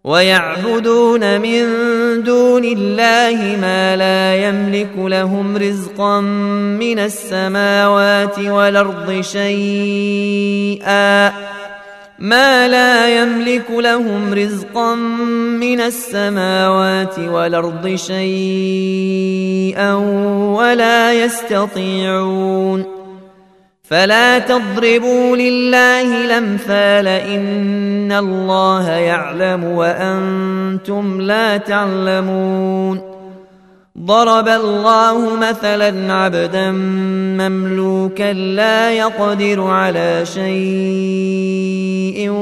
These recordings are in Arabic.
ويعبدون من دون الله ما لا يملك لهم رزقا من السماوات والأرض شيئا ولا يستطيعون. فلا تضربوا لله الأمثال إن الله يعلم وأنتم لا تعلمون. ضرب الله مثلا عبدا مملوكا لا يقدر على شيء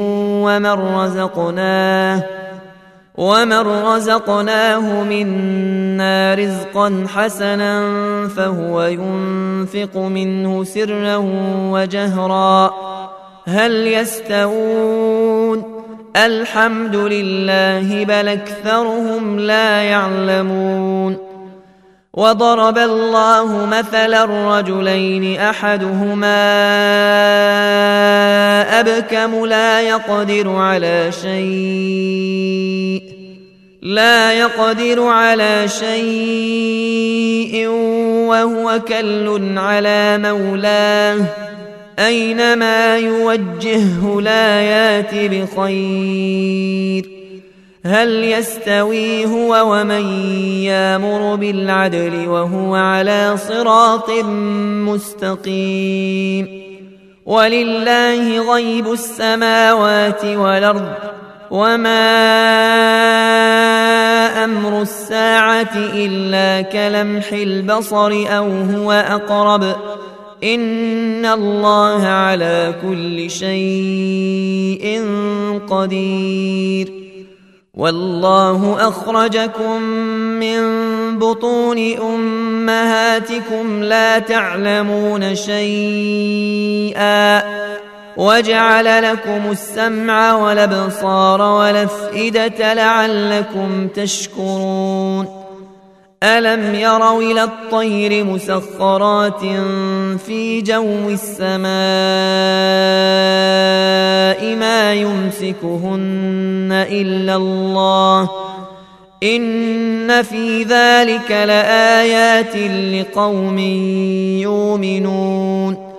ومن رزقناه منا رزقا حسنا فهو ينفق منه سرا وجهرا هل يستوون؟ الحمد لله بل أكثرهم لا يعلمون. وضرب الله مثلا رجلين أحدهما أبكم لا يقدر على شيء وهو كل على مولاه أينما يوجهه لا يات بخير. هل يستوي هو ومن يامر بالعدل وهو على صراط مستقيم؟ ولله غيب السماوات والأرض وما أمر الساعة إلا كلمح البصر أو هو أقرب إن الله على كل شيء قدير. والله أخرجكم من بطون أمهاتكم لا تعلمون شيئا وجعل لكم السمع والأبصار والأفئدة لعلكم تشكرون. ألم يروا إلى الطير مسخرات في جو السماء ما يمسكهن إلا الله إن في ذلك لآيات لقوم يؤمنون.